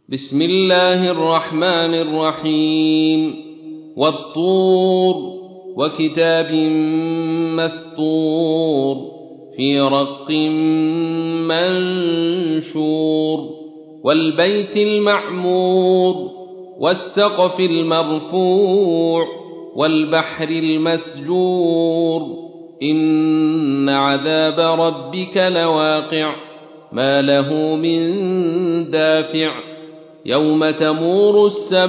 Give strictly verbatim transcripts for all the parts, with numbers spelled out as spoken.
بسم الله الرحمن الرحيم والطور وكتاب مسطور في رق منشور والبيت المعمور والسقف المرفوع والبحر المسجور إن عذاب ربك لواقع ما له من دافع يوم تمور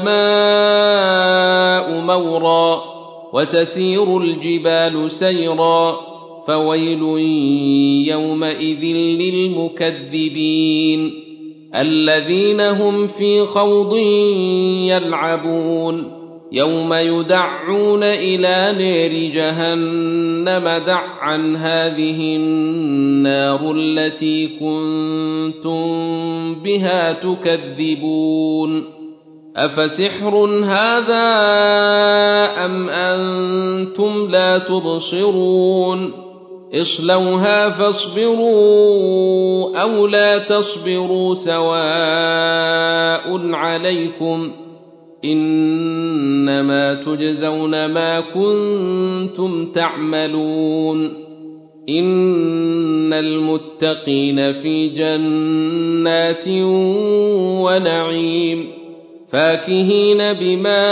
السماء مورا وتسير الجبال سيرا فويل يومئذ للمكذبين الذين هم في خوض يلعبون يوم يدعون إلى نار جهنم دعا هذه النار التي كنتم بها تكذبون أفسحر هذا أم أنتم لا تبصرون اصلوها فاصبروا أو لا تصبروا سواء عليكم إنما تجزون ما كنتم تعملون إن المتقين في جنات ونعيم فاكهين بما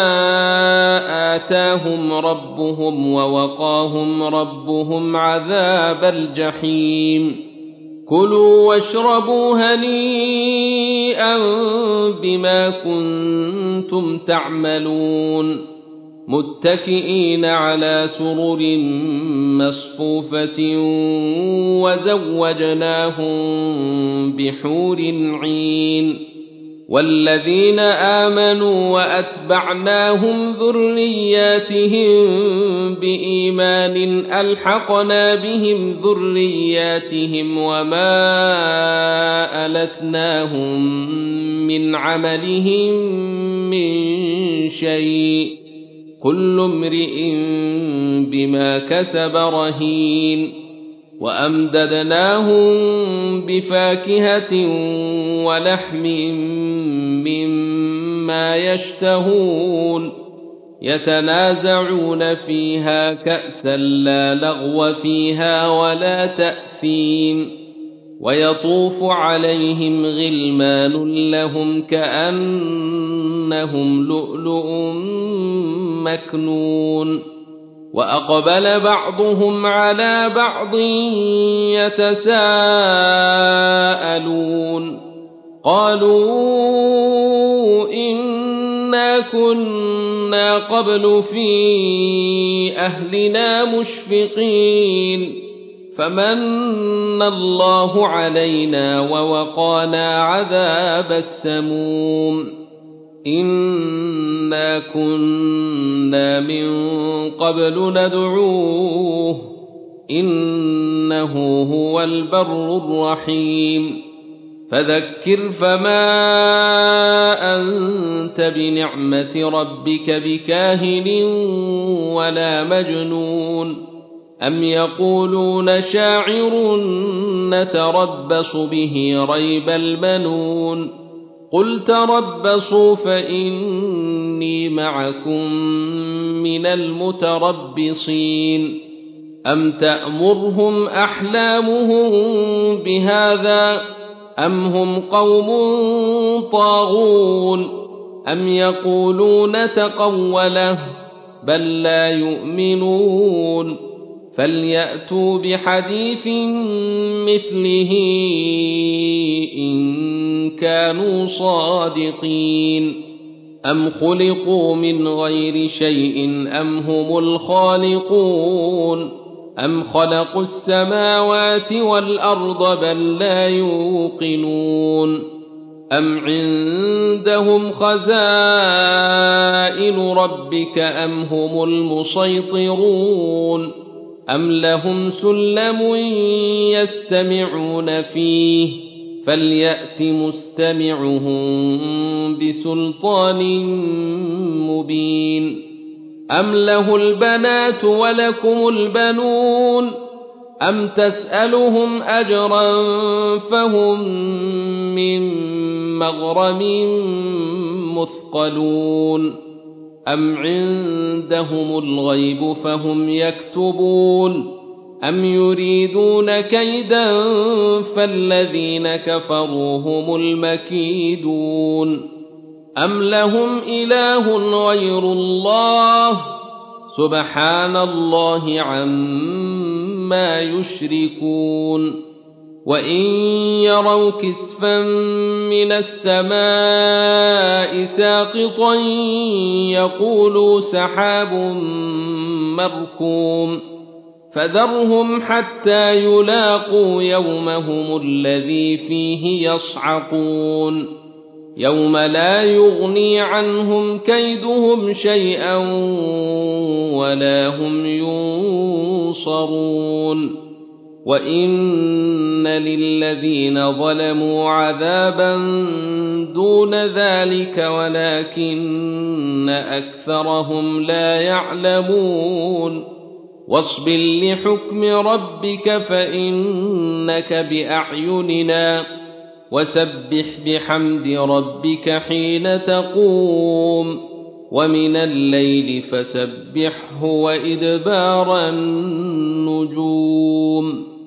آتاهم ربهم ووقاهم ربهم عذاب الجحيم كلوا واشربوا هنيئا بما كنتم تعملون متكئين على سرر مصفوفة وزوجناهم بحور عين والذين آمنوا وأتبعناهم ذرياتهم بإيمان ألحقنا بهم ذرياتهم وما ألتناهم من عملهم من شيء كل امرئ بما كسب رهين وأمددناهم بفاكهة ولحم مما يشتهون يتنازعون فيها كأسا لا لغو فيها ولا تأثيم ويطوف عليهم غلمان لهم كأنهم لؤلؤ مكنون وأقبل بعضهم على بعض يتساءلون قالوا إنا كنا قبل في أهلنا مشفقين فمن الله علينا ووقانا عذاب السموم إنا كنا من قبل ندعوه إنه هو البر الرحيم فذكر فما أنت بنعمة ربك بكاهن ولا مجنون أم يقولون شاعر نتربص به ريب المنون قل تربصوا فإني معكم من المتربصين أم تأمرهم أحلامهم بهذا أم هم قوم طاغون أم يقولون تقوله بل لا يؤمنون فليأتوا بحديث مثله إن كانوا صادقين أم خلقوا من غير شيء أم هم الخالقون أم خلقوا السماوات والأرض بل لا يوقنون أم عندهم خزائن ربك أم هم المسيطرون أم لهم سلم يستمعون فيه فليأت مستمعهم بسلطان مبين أم له البنات ولكم البنون أم تسألهم أجرا فهم من مغرم مثقلون أم عندهم الغيب فهم يكتبون أم يريدون كيدا فالذين كفروا هم المكيدون أم لهم إله غير الله سبحان الله عما يشركون وإن يروا كسفا من السماء ساقطا يقولوا سحاب مركوم فذرهم حتى يلاقوا يومهم الذي فيه يصعقون يوم لا يغني عنهم كيدهم شيئا ولا هم ينصرون وإن للذين ظلموا عذابا دون ذلك ولكن أكثرهم لا يعلمون واصبر لحكم ربك فإنك بأعيننا وسبح بحمد ربك حين تقوم ومن الليل فسبحه وإدبار النجوم